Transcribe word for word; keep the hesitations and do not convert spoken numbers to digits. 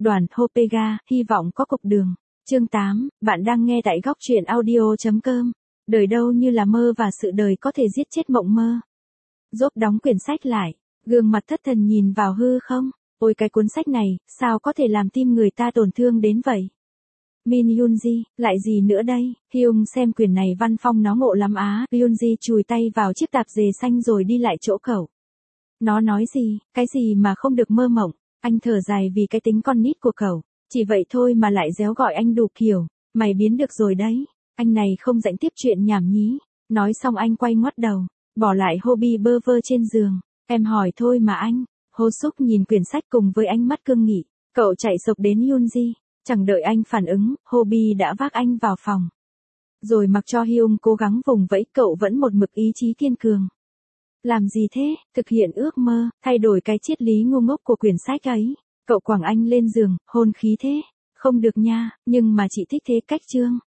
Đoàn Hopega, hy vọng có cục đường. Chương tám, bạn đang nghe tại góc truyện audio.com. Đời đâu như là mơ và sự đời có thể giết chết mộng mơ. Dốt đóng quyển sách lại, gương mặt thất thần nhìn vào hư không. Ôi cái cuốn sách này, sao có thể làm tim người ta tổn thương đến vậy? Min Yoonji, lại gì nữa đây? Hyung xem quyển này văn phong nó ngộ lắm á. Yoonji chùi tay vào chiếc tạp dề xanh rồi đi lại chỗ cậu. Nó nói gì, cái gì mà không được mơ mộng? Anh thở dài vì cái tính con nít của cậu. Chỉ vậy thôi mà lại réo gọi anh đủ kiểu. Mày biến được rồi đấy. Anh này không rảnh tiếp chuyện nhảm nhí. Nói xong anh quay ngoắt đầu, bỏ lại Hobby bơ vơ trên giường. Em hỏi thôi mà anh. Ho Suk nhìn quyển sách cùng với ánh mắt cương nghị. Cậu chạy sộc đến Yoonji. Chẳng đợi anh phản ứng, Hobby đã vác anh vào phòng. Rồi mặc cho Hyung cố gắng vùng vẫy, cậu vẫn một mực ý chí kiên cường. Làm gì thế? Thực hiện ước mơ, thay đổi cái triết lý ngu ngốc của quyển sách ấy. Cậu quẳng anh lên giường, hôn khí thế. Không được nha, nhưng mà chị thích thế cách Trương.